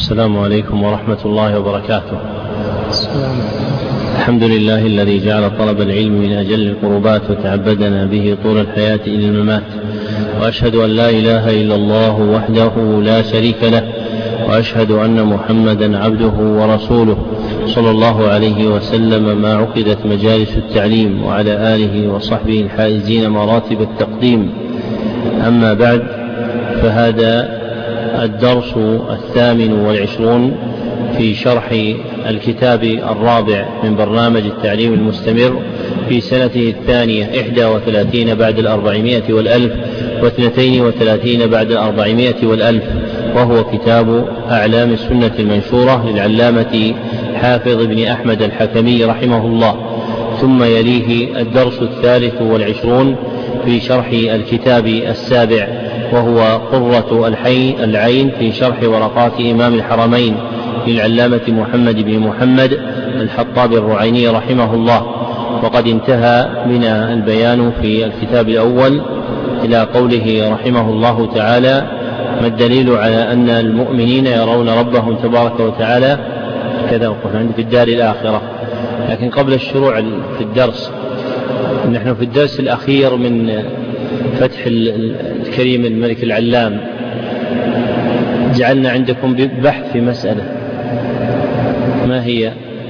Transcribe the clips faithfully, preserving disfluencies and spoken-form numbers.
السلام عليكم ورحمة الله وبركاته. الحمد لله الذي جعل طلب العلم من أجل القربات وتعبدنا به طول الحياة إلى الممات، وأشهد أن لا إله إلا الله وحده لا شريك له، وأشهد أن محمدا عبده ورسوله صلى الله عليه وسلم ما عقدت مجالس التعليم، وعلى آله وصحبه الحائزين مراتب التقديم. أما بعد، فهذا الدرس الثامن والعشرون في شرح الكتاب الرابع من برنامج التعليم المستمر في سنته الثانية إحدى وثلاثين بعد الأربعمائة والألف واثنتين وثلاثين بعد الأربعمائة والألف، وهو كتاب أعلام السنة المنشورة للعلامة حافظ بن أحمد الحكمي رحمه الله. ثم يليه الدرس الثالث والعشرون في شرح الكتاب السابع، وهو قرة العين في شرح ورقات إمام الحرمين للعلامة محمد بن محمد الحطاب الرعيني رحمه الله. وقد انتهى بنا البيان في الكتاب الأول إلى قوله رحمه الله تعالى: ما الدليل على أن المؤمنين يرون ربهم تبارك وتعالى كذا وقف عند في الدار الآخرة. لكن قبل الشروع في الدرس، نحن في الدرس الأخير من فتح الكريم الملك العلام جعلنا عندكم بحث في مسألة، ما هي؟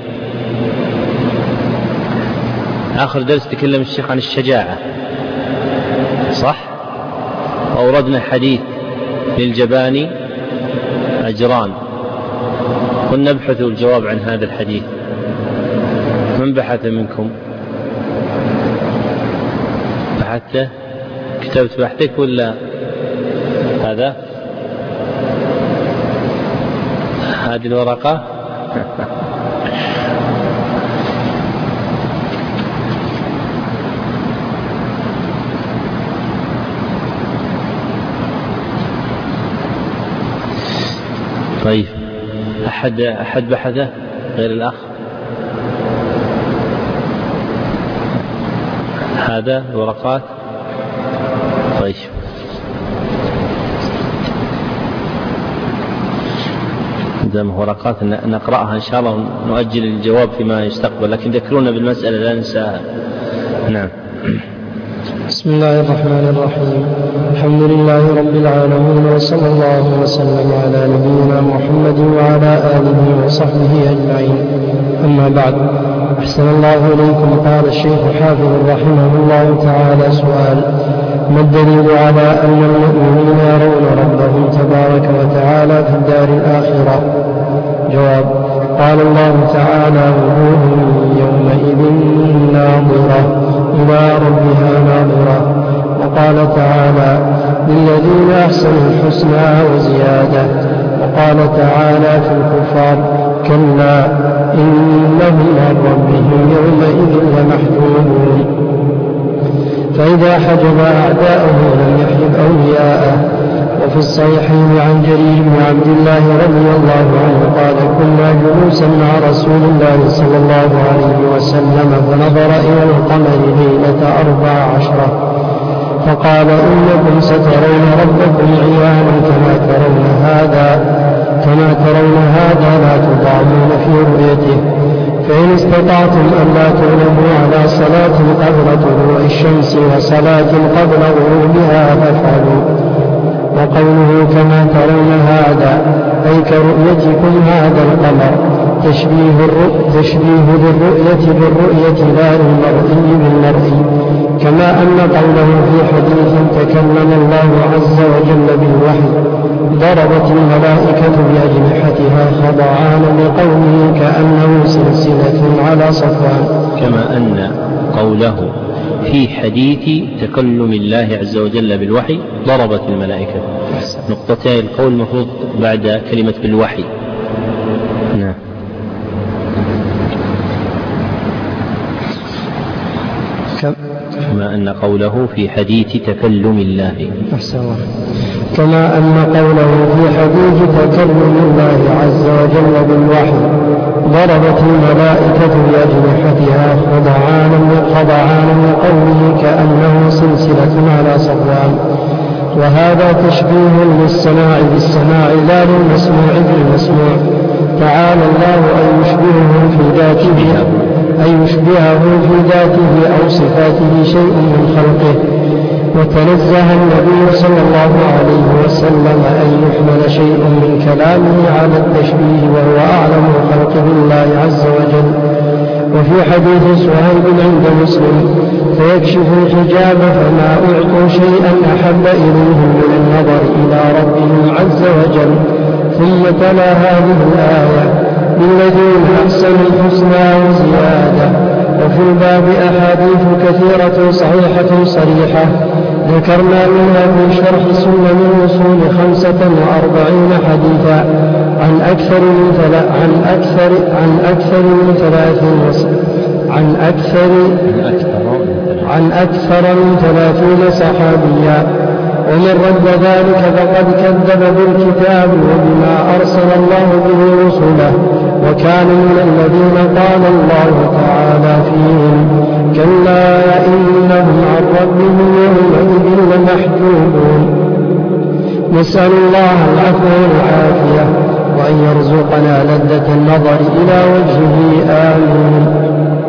آخر درس تكلم الشيخ عن الشجاعة، صح؟ وأوردنا حديث للجباني أجران، قلنا ابحثوا الجواب عن هذا الحديث. من بحث منكم؟ بحثته؟ كتبت بحثك ولا هذا؟ هذه الورقة؟ طيب، أحد أحد بحثه غير الأخ؟ هذا الورقات؟ طيب، دام ورقات نقرأها إن شاء الله، نؤجل الجواب فيما يستقبل، لكن ذكرونا بالمسألة لا ننساها. نعم. بسم الله الرحمن الرحيم. الحمد لله رب العالمين، وصلى الله وسلم على نبينا محمد وعلى آله وصحبه أجمعين. أما بعد، أحسن الله إليكم. قال الشيخ حافظ رحمه الله تعالى: سؤال: ما الدليل على أن المؤمنين يرون ربهم تبارك وتعالى في الدار الآخرة؟ جواب: قال الله تعالى: وجوه يومئذ ناظرة إلى ربها ناظرة. وقال تعالى: للذين أحسنوا الحسنى وزيادة. وقال تعالى في الكفار: كلا إنهم عن ربهم يومئذ لمحجوبون. فإذا حجب أعداءه لم يحجب أولياءه. وفي الصحيحين عن جرير بن عبد الله رضي الله عنه قال: كنا جلوسا مع رسول الله صلى الله عليه وسلم فنظر إلى القمر ليلة أربع عشرة فقال: إنكم سترون ربكم عيانا كما ترون هذا كما ترون هذا لا تضامون في رؤيته، فإن استطعتم أن لا تغلبوا على صلاة قبل طلوع الشمس وصلاة قبل غروبها فافعلوا. وقوله كما ترون هذا أي كرؤيتكم هذا القمر، تشبيه, تشبيه للرؤية بالرؤية لا للمرئي بالمرئي. كما أن قوله في حديث تكلم الله عز وجل بالوحي: ضربت الملائكة بأجنحتها خضعانا لقوله كأنه سلسلة على صفوان. كما أن قوله في حديث تكلم الله عز وجل بالوحي ضربت الملائكة، نقطتين القول المفروض بعد كلمة بالوحي. نعم. كما أن قوله في حديث تكلم الله. كما أن قوله في حديث تكلم الله عز وجل بالوحي ضربت الملائكة بأجنحتها خضعانا خضعانا لقوله كأنه سلسلة على صفوان. وهذا تشبيه للسماع بالسماع لا للمسموع بالمسموع. تعالى الله أن يشبهه في ذاته أن يشبهه في ذاته أو صفاته شيء من خلقه. وتنزه النبي صلى الله عليه وسلم أن يحمل شيء من كلامه على التشبيه وهو أعلم خلقه الله عز وجل. وفي حديث سهيل عند مسلم فيكشف الحجاب فما أعطوا شيئا أحب إليهم من النظر إلى ربهم عز وجل. ثم تلا هذه الآية للذين أحسنوا الحسنى وزيادة. وفي الباب أحاديث كثيرة صحيحة صريحة ذكرنا منها في شرح سنن الوصول خمسة وأربعين حديثا عن أكثر من ثلاث عن أكثر عن أكثر من ثلاث عن أكثر عن أكثر من ثلاثين صحابيا. ومن رد ذلك فقد كذب بالكتاب وبما أرسل الله به رسله وكان من الذين قال الله تعالى فيهم كلا إنهم عن ربهم يومئذ لمحجوبون. نسأل الله العفو والعافية وأن يرزقنا لذة النظر إلى وجهه آمين.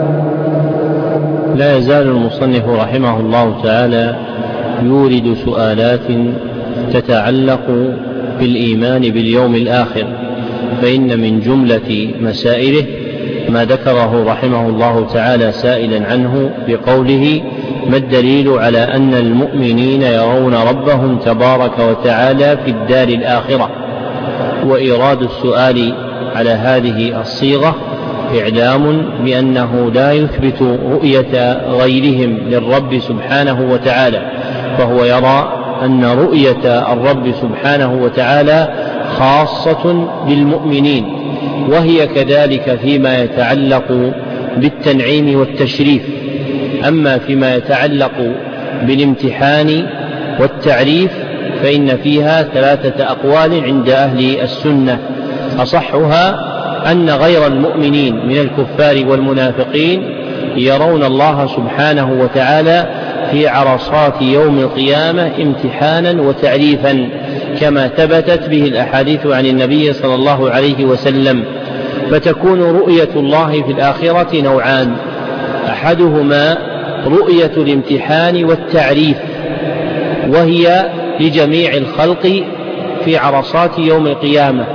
لا يزال المصنف رحمه الله تعالى يورد سؤالات تتعلق بالإيمان باليوم الآخر، فإن من جملة مسائله ما ذكره رحمه الله تعالى سائلا عنه بقوله ما الدليل على أن المؤمنين يرون ربهم تبارك وتعالى في الدار الآخرة. وإيراد السؤال على هذه الصيغة إعلام بأنه لا يثبت رؤية غيرهم للرب سبحانه وتعالى، فهو يرى أن رؤية الرب سبحانه وتعالى خاصة بالمؤمنين، وهي كذلك فيما يتعلق بالتنعيم والتشريف. أما فيما يتعلق بالامتحان والتعريف فإن فيها ثلاثة أقوال عند أهل السنة، أصحها أن غير المؤمنين من الكفار والمنافقين يرون الله سبحانه وتعالى في عرصات يوم القيامة امتحانا وتعريفا، كما ثبتت به الأحاديث عن النبي صلى الله عليه وسلم. فتكون رؤية الله في الآخرة نوعان، أحدهما رؤية الامتحان والتعريف وهي لجميع الخلق في عرصات يوم القيامة،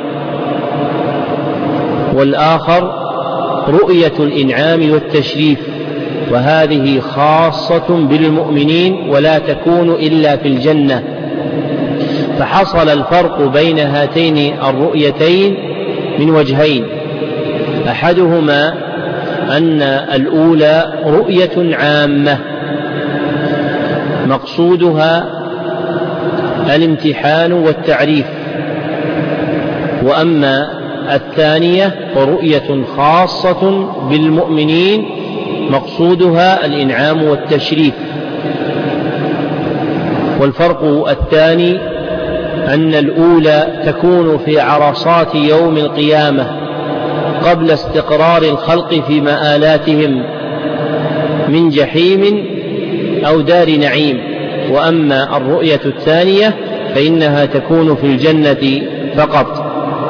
والآخر رؤية الإنعام والتشريف، وهذه خاصة بالمؤمنين ولا تكون إلا في الجنة. فحصل الفرق بين هاتين الرؤيتين من وجهين، أحدهما أن الأولى رؤية عامة مقصودها الامتحان والتعريف، وأما الثانية رؤية خاصة بالمؤمنين مقصودها الإنعام والتشريف. والفرق الثاني أن الأولى تكون في عرصات يوم القيامة قبل استقرار الخلق في مآلاتهم من جحيم أو دار نعيم، وأما الرؤية الثانية فإنها تكون في الجنة فقط.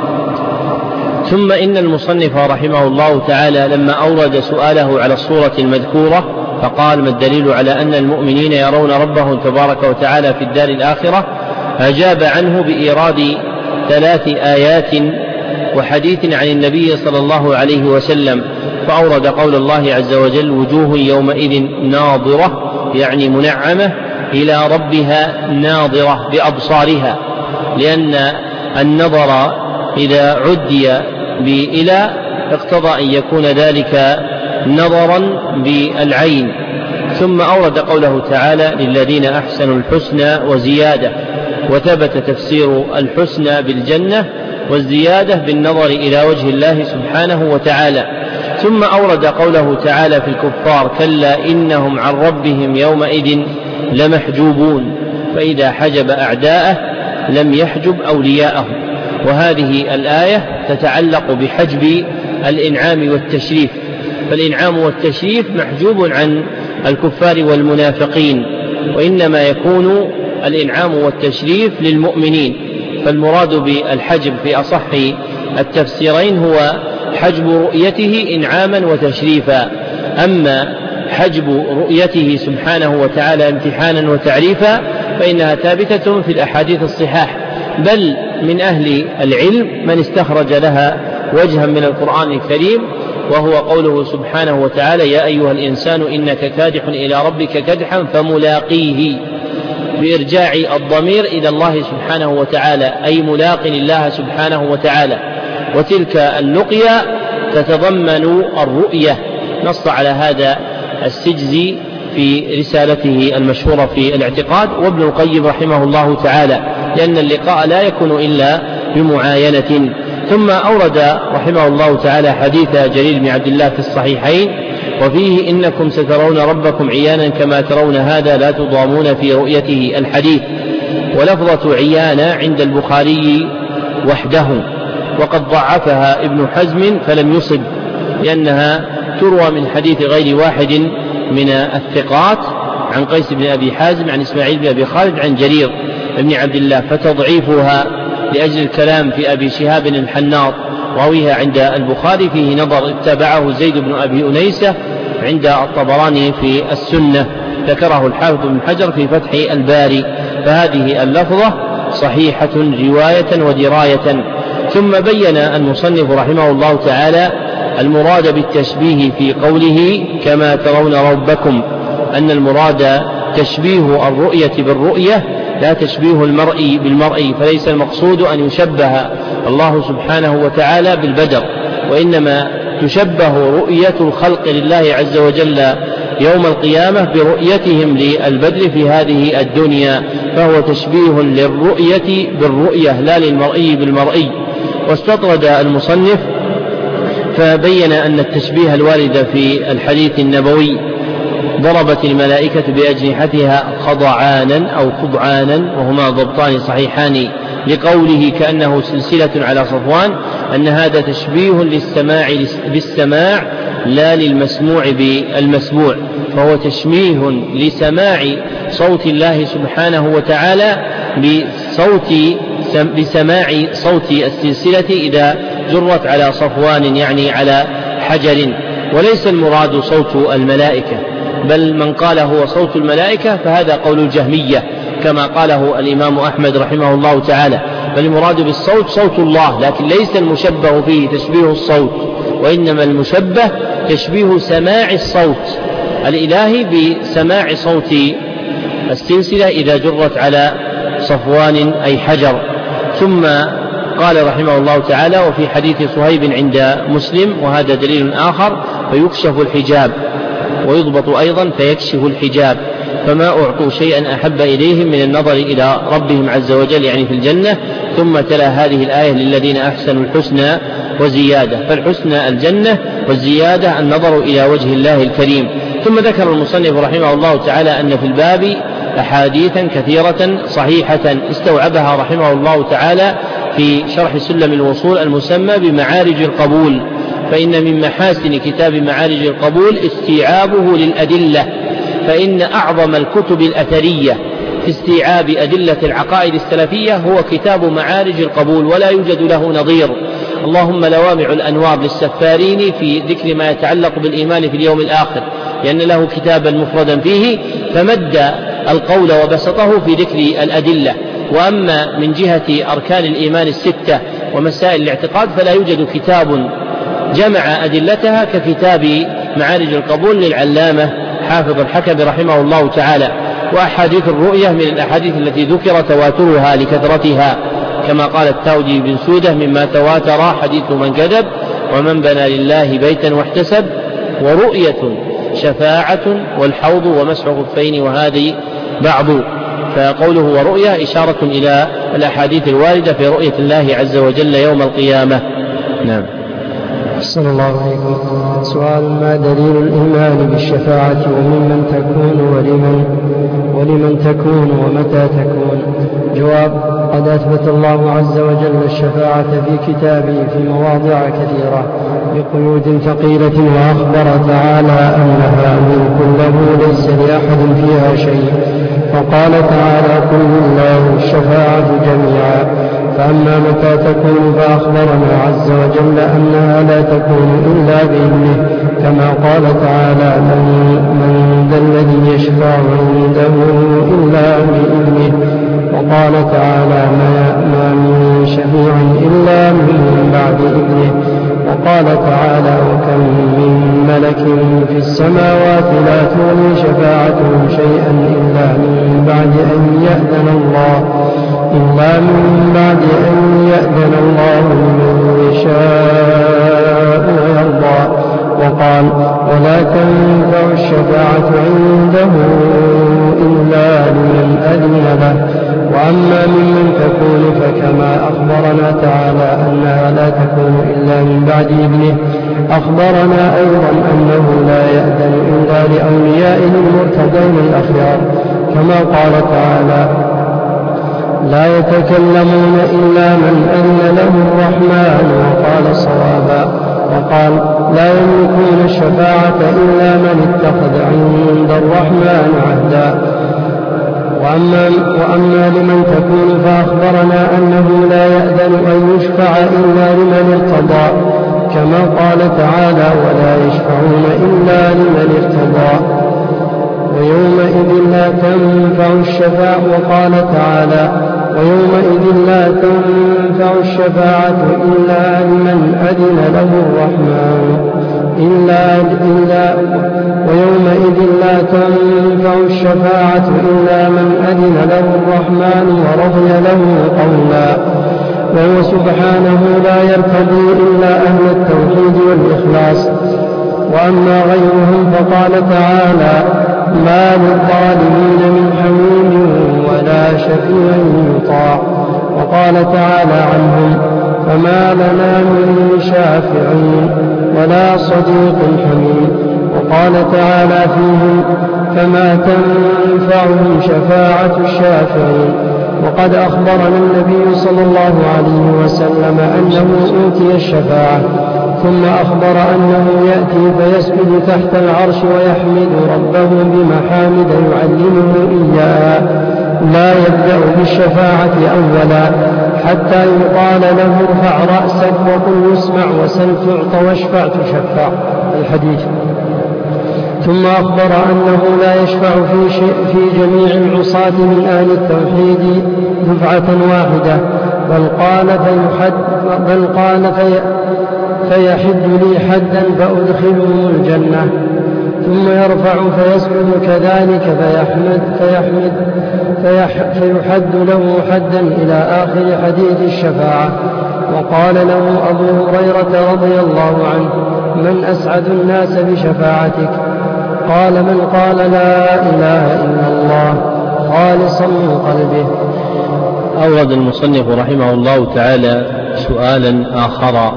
ثم إن المصنف رحمه الله تعالى لما أورد سؤاله على الصورة المذكورة فقال ما الدليل على أن المؤمنين يرون ربهم تبارك وتعالى في الدار الآخرة، أجاب عنه بإيراد ثلاث آيات وحديث عن النبي صلى الله عليه وسلم، فأورد قول الله عز وجل وجوه يومئذ ناظرة، يعني منعمة إلى ربها ناظرة بأبصارها، لأن النظر إذا عدي بإلى اقتضى أن يكون ذلك نظرا بالعين. ثم أورد قوله تعالى للذين أحسنوا الحسنى وزيادة، وثبت تفسير الحسنى بالجنة والزيادة بالنظر إلى وجه الله سبحانه وتعالى. ثم أورد قوله تعالى في الكفار كلا إنهم عن ربهم يومئذ لمحجوبون، فإذا حجب أعداءه لم يحجب أولياءه. وهذه الآية تتعلق بحجب الإنعام والتشريف، فالإنعام والتشريف محجوب عن الكفار والمنافقين، وإنما يكون الإنعام والتشريف للمؤمنين. فالمراد بالحجب في أصح التفسيرين هو حجب رؤيته إنعاما وتشريفا. أما حجب رؤيته سبحانه وتعالى امتحانا وتعريفا فإنها ثابتة في الأحاديث الصحاح، بل من أهل العلم من استخرج لها وجها من القرآن الكريم، وهو قوله سبحانه وتعالى: يا أيها الإنسان إنك كادح إلى ربك كدحا فملاقيه، بإرجاع الضمير إلى الله سبحانه وتعالى، أي ملاق الله سبحانه وتعالى. وتلك اللقيا تتضمن الرؤية، نص على هذا السجزي في رسالته المشهورة في الاعتقاد، وابن القيم رحمه الله تعالى، لأن اللقاء لا يكون إلا بمعاينة. ثم أورد رحمه الله تعالى حديث جرير بن عبد الله في الصحيحين، وفيه: إنكم سترون ربكم عيانا كما ترون هذا لا تضامون في رؤيته، الحديث. ولفظة عيانا عند البخاري وحده، وقد ضعفها ابن حزم فلم يصب، لأنها تروى من حديث غير واحد من الثقات عن قيس بن أبي حازم عن إسماعيل بن أبي خالد عن جرير بن عبد الله، فتضعيفها لأجل الكلام في أبي شهاب الحناط راويها عند البخاري فيه نظر، اتبعه زيد بن أبي أنيسة عند الطبراني في السنة، ذكره الحافظ بن حجر في فتح الباري. فهذه اللفظة صحيحة رواية ودراية. ثم بين المصنف رحمه الله تعالى المراد بالتشبيه في قوله كما ترون ربكم، أن المراد تشبيه الرؤية بالرؤية لا تشبيه المرء بالمرء، فليس المقصود أن يشبه الله سبحانه وتعالى بالبدر، وإنما تشبه رؤية الخلق لله عز وجل يوم القيامة برؤيتهم للبدر في هذه الدنيا، فهو تشبيه للرؤية بالرؤية لا للمرئي بالمرئي. واستطرد المصنف فبين أن التشبيه الوارد في الحديث النبوي: ضربت الملائكة بأجنحتها خضعانا أو خضعانا، وهما ضبطان صحيحان، لقوله كأنه سلسلة على صفوان، أن هذا تشبيه للسماع بالسماع لا للمسموع بالمسموع، فهو تشبيه لسماع صوت الله سبحانه وتعالى بصوت بسماع صوت السلسلة إذا جرت على صفوان، يعني على حجر. وليس المراد صوت الملائكة، بل من قال هو صوت الملائكة فهذا قول الجهمية كما قاله الإمام أحمد رحمه الله تعالى، بل المراد بالصوت صوت الله، لكن ليس المشبه فيه تشبيه الصوت، وإنما المشبه تشبيه سماع الصوت الإلهي بسماع صوت السلسلة إذا جرت على صفوان أي حجر. ثم قال رحمه الله تعالى: وفي حديث صهيب عند مسلم، وهذا دليل آخر، فيكشف الحجاب، ويضبط أيضا فيكشف الحجاب، فما أعطوا شيئا أحب إليهم من النظر إلى ربهم عز وجل يعني في الجنة. ثم تلا هذه الآية: للذين أحسنوا الحسنى وزيادة، فالحسنى الجنة والزيادة النظر إلى وجه الله الكريم. ثم ذكر المصنف رحمه الله تعالى أن في الباب أحاديثا كثيرة صحيحة استوعبها رحمه الله تعالى في شرح سلم الوصول المسمى بمعارج القبول، فإن من محاسن كتاب معارج القبول استيعابه للأدلة، فإن أعظم الكتب الأثرية في استيعاب أدلة العقائد السلفية هو كتاب معارج القبول، ولا يوجد له نظير. اللهم لوامع الأنوار للسفارين في ذكر ما يتعلق بالإيمان في اليوم الآخر، لأن له كتابا مفردا فيه، فمد القول وبسطه في ذكر الأدلة. وأما من جهة أركان الإيمان الستة ومسائل الاعتقاد فلا يوجد كتاب جمع أدلتها ككتاب معارج القبول للعلامة حافظ الحكم رحمه الله تعالى. وأحاديث الرؤية من الأحاديث التي ذكر تواترها لكثرتها، كما قال التاودي بن سودة: مما تواتر حديث من كذب ومن بنى لله بيتا واحتسب، ورؤية شفاعة والحوض ومسح خفين وهذه بعض. فقوله ورؤية إشارة إلى الأحاديث الواردة في رؤية الله عز وجل يوم القيامة. نعم. صلى الله عليكم. سؤال: ما دليل الإيمان بالشفاعة وممن تكون ولمن ولمن تكون ومتى تكون؟ جواب: قد أثبت الله عز وجل الشفاعة في كتابه في مواضع كثيرة بقيود ثقيلة، وأخبر تعالى أنها ملك له ليس لأحد فيها شيء، وقال تعالى قل لله الشفاعة جميعا. فأما متى تكون فأخبرنا عز وجل أنها لا تكون إلا بإذنه، كما قال تعالى من, من ذا الذي يشفع عنده إلا بإذنه. وقال تعالى ما, ما من شفيع إلا من بعد إذنه. وقال تعالى وكم من ملك في السماوات لا تغني شفاعتهم شيئا إلا من بعد أن يأذن الله إلا من بعد أن يأذن الله لمن يشاء ويرضى. وقال ولا تنفع الشفاعة عنده إلا لمن أذن له. وأما ممن تكون فكما أخبرنا تعالى أنها لا تكون إلا من بعد إذنه، أخبرنا أيضا أنه لا يأذن إلا لأوليائه المرتضين الأخيار، كما قال تعالى لا يتكلمون إلا من أذن له الرحمن وقال صوابا. وقال لا يملكون الشفاعة إلا من اتخذ عند الرحمن عهدا. وأما, وأما لمن تكون فأخبرنا أنه لا يأذن أن يشفع إلا لمن ارتضى، كما قال تعالى ولا يشفعون إلا لمن ارتضى ويومئذ لا تنفع الشفاعة. وقال تعالى ويومئذ لا تنفع الشفاعة إلا لمن أذن له الرحمن إلا إلا ويومئذ لا تنفع الشفاعة إلا من أذن له الرحمن ورضي له قولا. وهو سبحانه لا يرتضي إلا أهل التوحيد والإخلاص. وأما غيرهم فقال تعالى ما للظالمين من حميم ولا شفيع يطاع. وقال تعالى عنهم فما لنا من شافعين ولا صديق حميم. وقال تعالى فيهم فما تنفعهم شفاعة الشافعين. وقد أخبرنا النبي صلى الله عليه وسلم أنه أوتي الشفاعة، ثم أخبر أنه يأتي فيسجد تحت العرش ويحمد ربه بمحامد يعلمه إياها، لا يبدأ بالشفاعة أولا حتى يقال له ارفع رأسك وقل يسمع وسل تعط واشفع تشفع الحديث. ثم أخبر أنه لا يشفع في, شيء في جميع العصاة من أهل التوحيد دفعة واحدة، بل قال فيحد, بل قال في فيحد لي حدا فأدخلهم الجنة، ثم يرفع فيسجد كذلك فيحمد, فيحمد فيح فيحد له حدا إلى آخر حديث الشفاعة. وقال له أبو هريرة رضي الله عنه من أسعد الناس بشفاعتك؟ قال من قال لا إله إلا الله خالصا من قلبه. أورد المصنف رحمه الله تعالى سؤالا آخر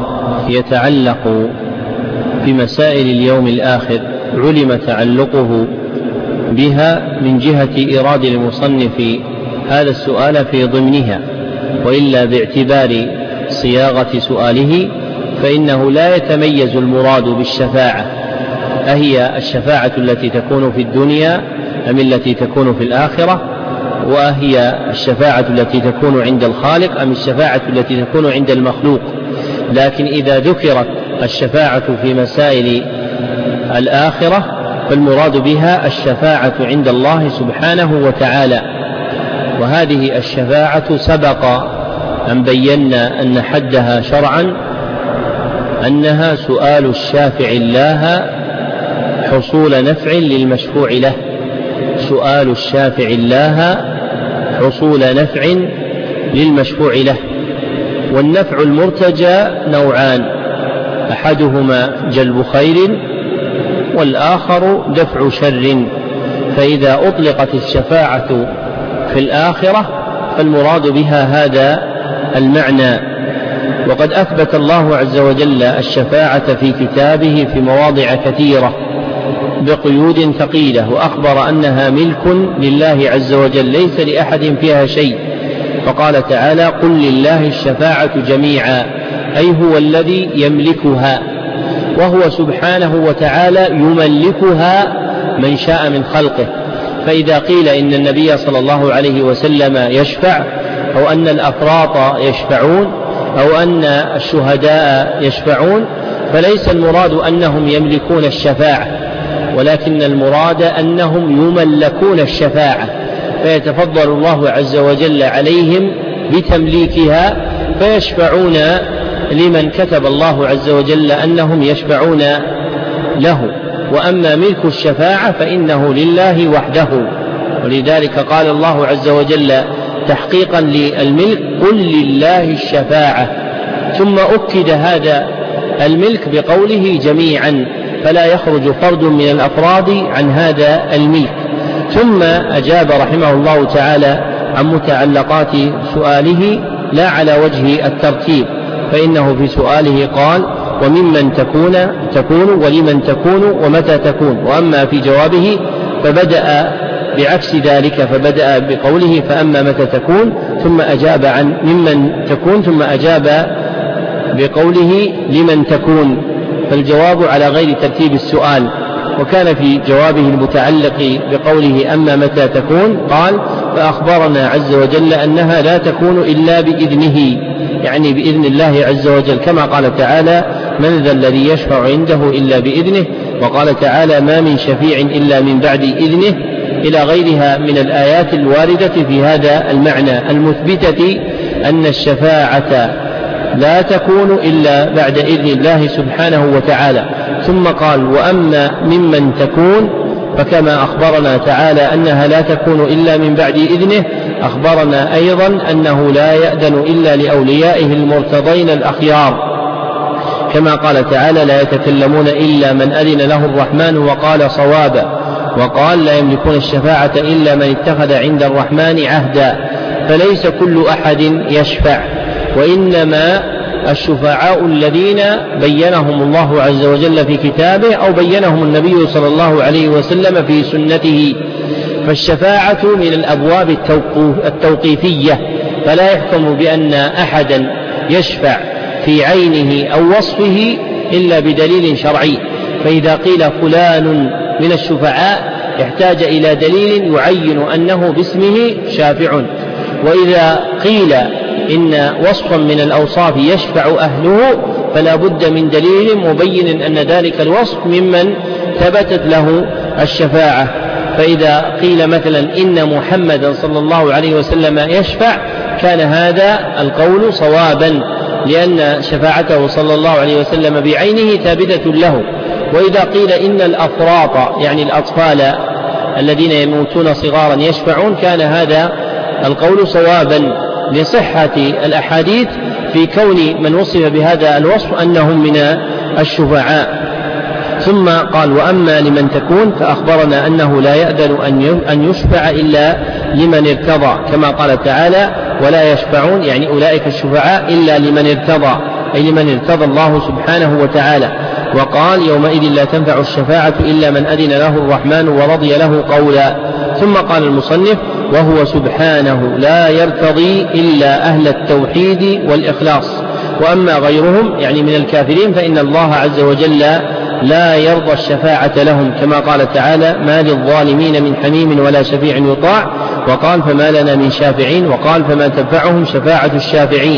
يتعلق بمسائل اليوم الآخر، علم تعلقه بها من جهة إيراد المصنف هذا السؤال في ضمنها، وإلا باعتبار صياغة سؤاله فإنه لا يتميز المراد بالشفاعة أهي الشفاعة التي تكون في الدنيا أم التي تكون في الآخرة، وأهي الشفاعة التي تكون عند الخالق أم الشفاعة التي تكون عند المخلوق. لكن إذا ذكرت الشفاعة في مسائل الآخرة فالمراد بها الشفاعة عند الله سبحانه وتعالى. وهذه الشفاعة سبق أن بينا أن حدها شرعا أنها سؤال الشافع الله حصول نفع للمشفوع له، سؤال الشافع الله حصول نفع للمشفوع له. والنفع المرتجى نوعان، أحدهما جلب خير والآخر دفع شر. فإذا أطلقت الشفاعة في الآخرة فالمراد بها هذا المعنى. وقد أثبت الله عز وجل الشفاعة في كتابه في مواضع كثيرة بقيود ثقيلة، وأخبر أنها ملك لله عز وجل ليس لأحد فيها شيء، فقال تعالى قل لله الشفاعة جميعا، أي هو الذي يملكها، وهو سبحانه وتعالى يملكها من شاء من خلقه. فإذا قيل إن النبي صلى الله عليه وسلم يشفع، أو أن الأفراط يشفعون، أو أن الشهداء يشفعون، فليس المراد أنهم يملكون الشفاعة، ولكن المراد أنهم يملكون الشفاعة، فيتفضل الله عز وجل عليهم بتمليكها فيشفعون لمن كتب الله عز وجل أنهم يشفعون له. وأما ملك الشفاعة فإنه لله وحده، ولذلك قال الله عز وجل تحقيقا للملك: قل لله الشفاعة. ثم أكد هذا الملك بقوله جميعا، فلا يخرج فرد من الأفراد عن هذا الملك. ثم أجاب رحمه الله تعالى عن متعلقات سؤاله لا على وجه الترتيب، فإنه في سؤاله قال: وممن تكون تكون ولمن تكون ومتى تكون. وأما في جوابه فبدأ بعكس ذلك، فبدأ بقوله: فأما متى تكون، ثم أجاب عن ممن تكون، ثم أجاب بقوله لمن تكون، فالجواب على غير ترتيب السؤال. وكان في جوابه المتعلق بقوله أما متى تكون قال: فأخبرنا عز وجل أنها لا تكون إلا بإذنه، يعني بإذن الله عز وجل، كما قال تعالى: من ذا الذي يشفع عنده إلا بإذنه، وقال تعالى: ما من شفيع إلا من بعد إذنه، إلى غيرها من الآيات الواردة في هذا المعنى المثبتة أن الشفاعة لا تكون إلا بعد إذن الله سبحانه وتعالى. ثم قال: وأما ممن تكون، فكما أخبرنا تعالى أنها لا تكون إلا من بعد إذنه، أخبرنا أيضا أنه لا يأذن إلا لأوليائه المرتضين الأخيار، كما قال تعالى: لا يتكلمون إلا من أذن له الرحمن وقال صوابا. وقال: لا يملكون الشفاعة إلا من اتخذ عند الرحمن عهدا. فليس كل أحد يشفع، وإنما الشفعاء الذين بينهم الله عز وجل في كتابه أو بينهم النبي صلى الله عليه وسلم في سنته. فالشفاعة من الأبواب التوقيفية، فلا يحكم بأن أحدا يشفع في عينه أو وصفه إلا بدليل شرعي. فإذا قيل فلان من الشفعاء يحتاج إلى دليل يعين أنه باسمه شافع. وإذا قيل إن وصفا من الأوصاف يشفع أهله فلا بد من دليل مبين أن ذلك الوصف ممن ثبتت له الشفاعة. فإذا قيل مثلا إن محمدا صلى الله عليه وسلم يشفع كان هذا القول صوابا، لأن شفاعته صلى الله عليه وسلم بعينه ثابتة له. وإذا قيل إن الأفراط يعني الأطفال الذين يموتون صغارا يشفعون كان هذا القول صوابا، لصحة الأحاديث في كون من وصف بهذا الوصف أنهم من الشفعاء. ثم قال: وأما لمن تكون، فأخبرنا أنه لا يأذن أن يشفع إلا لمن ارتضى، كما قال تعالى: ولا يشفعون، يعني أولئك الشفعاء إلا لمن ارتضى، أي لمن ارتضى الله سبحانه وتعالى. وقال: يومئذ لا تنفع الشفاعة إلا من أذن له الرحمن ورضي له قولا. ثم قال المصنف: وهو سبحانه لا يرتضي إلا أهل التوحيد والإخلاص، وأما غيرهم يعني من الكافرين فإن الله عز وجل لا يرضى الشفاعة لهم، كما قال تعالى: ما للظالمين من حميم ولا شفيع يطاع. وقال: فما لنا من شافعين. وقال: فما تنفعهم شفاعة الشافعين،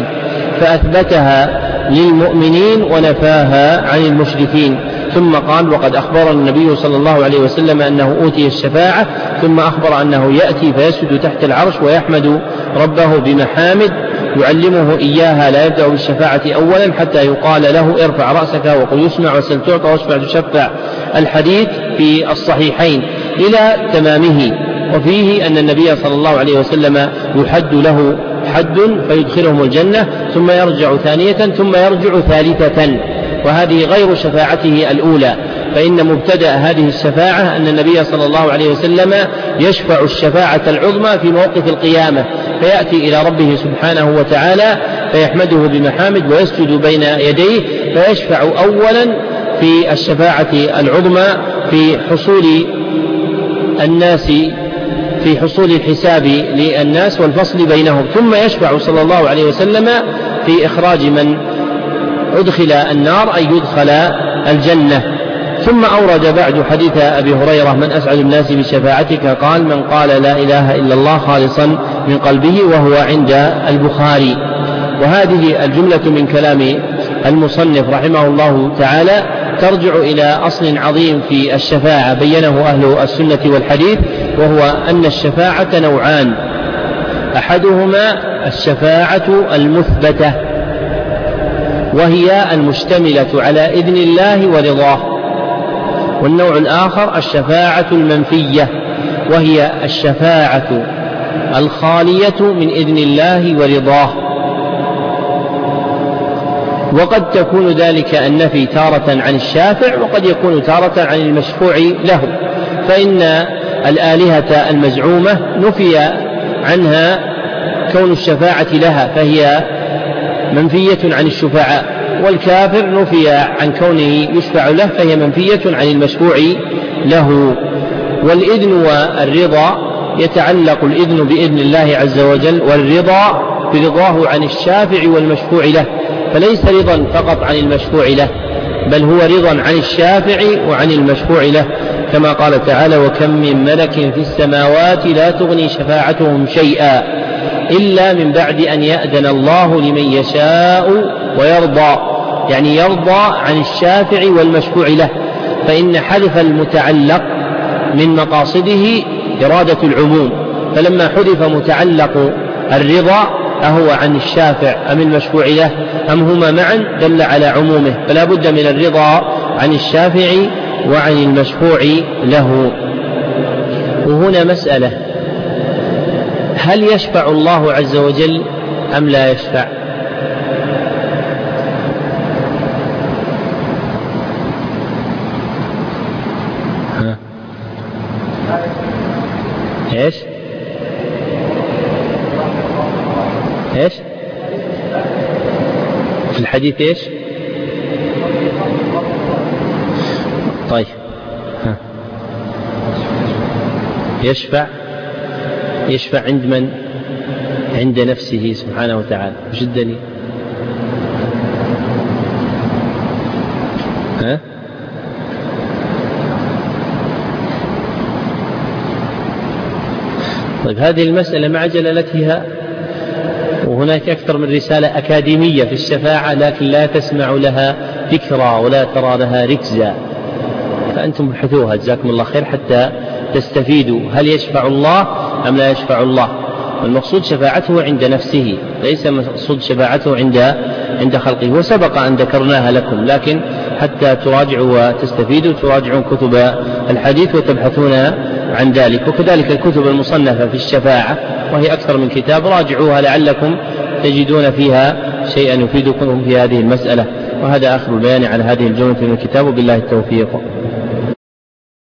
فأثبتها للمؤمنين ونفاها عن المشركين. ثم قال: وقد أخبر النبي صلى الله عليه وسلم أنه أوتي الشفاعة، ثم أخبر أنه يأتي فيسجد تحت العرش ويحمد ربه بمحامد يعلمه إياها، لا يبدأ بالشفاعة أولا حتى يقال له: ارفع رأسك وقل يسمع وسل تعطى واشفع تشفع، الحديث في الصحيحين إلى تمامه. وفيه أن النبي صلى الله عليه وسلم يحد له حد فيدخلهم الجنة، ثم يرجع ثانية، ثم يرجع ثالثة، وهذه غير شفاعته الأولى. فإن مبتدأ هذه الشفاعة أن النبي صلى الله عليه وسلم يشفع الشفاعة العظمى في موقف القيامة، فيأتي إلى ربه سبحانه وتعالى فيحمده بمحامد ويسجد بين يديه، فيشفع أولا في الشفاعة العظمى في حصول الناس في حصول الحساب للناس والفصل بينهم، ثم يشفع صلى الله عليه وسلم في إخراج من أدخل النار أي يدخل الجنة. ثم أورد بعد حديث أبي هريرة: من أسعد الناس بشفاعتك؟ قال: من قال لا إله إلا الله خالصا من قلبه، وهو عند البخاري. وهذه الجملة من كلام المصنف رحمه الله تعالى ترجع إلى أصل عظيم في الشفاعة بينه أهل السنة والحديث، وهو أن الشفاعة نوعان: أحدهما الشفاعة المثبتة، وهي المشتملة على إذن الله ورضاه، والنوع الآخر الشفاعة المنفية، وهي الشفاعة الخالية من إذن الله ورضاه. وقد تكون ذلك النفي تارة عن الشافع، وقد يكون تارة عن المشفوع له، فإن الآلهة المزعومة نفي عنها كون الشفاعة لها فهي منفية عن الشفعاء، والكافر نفي عن كونه يشفع له فهي منفية عن المشفوع له. والإذن والرضا يتعلق الإذن بإذن الله عز وجل، والرضا برضاه عن الشافع والمشفوع له، فليس رضا فقط عن المشفوع له، بل هو رضا عن الشافع وعن المشفوع له، كما قال تعالى: وكم من ملك في السماوات لا تغني شفاعتهم شيئا إلا من بعد أن يأذن الله لمن يشاء ويرضى، يعني يرضى عن الشافع والمشفوع له، فإن حذف المتعلق من مقاصده إرادة العموم، فلما حذف متعلق الرضا أهو عن الشافع أم المشفوع له أم هما معا دل على عمومه، فلا بد من الرضا عن الشافع وعن المشفوع له. وهنا مسألة: هل يشفع الله عز وجل أم لا يشفع؟ ها؟ إيش؟ إيش؟ في الحديث إيش؟ طيب، ها. يشفع يشفع عند من؟ عند نفسه سبحانه وتعالى. وش الدليل؟ ها؟ طيب، هذه المسألة مع جلالتها، وهناك أكثر من رسالة أكاديمية في الشفاعة لكن لا تسمع لها فكرة ولا ترى لها ركزا، فأنتم ابحثوها جزاكم الله خير حتى تستفيدوا. هل يشفع الله أم لا يشفع الله؟ والمقصود شفاعته عند نفسه، ليس مقصود شفاعته عند عند خلقه، وسبق أن ذكرناها لكم، لكن حتى تراجعوا وتستفيدوا تراجعون كتب الحديث وتبحثون عن ذلك. وكذلك الكتب المصنفة في الشفاعة وهي أكثر من كتاب، راجعوها لعلكم تجدون فيها شيئا يفيدكم في هذه المسألة. وهذا آخر البيان على هذه الجملة من الكتاب، وبالله التوفيق.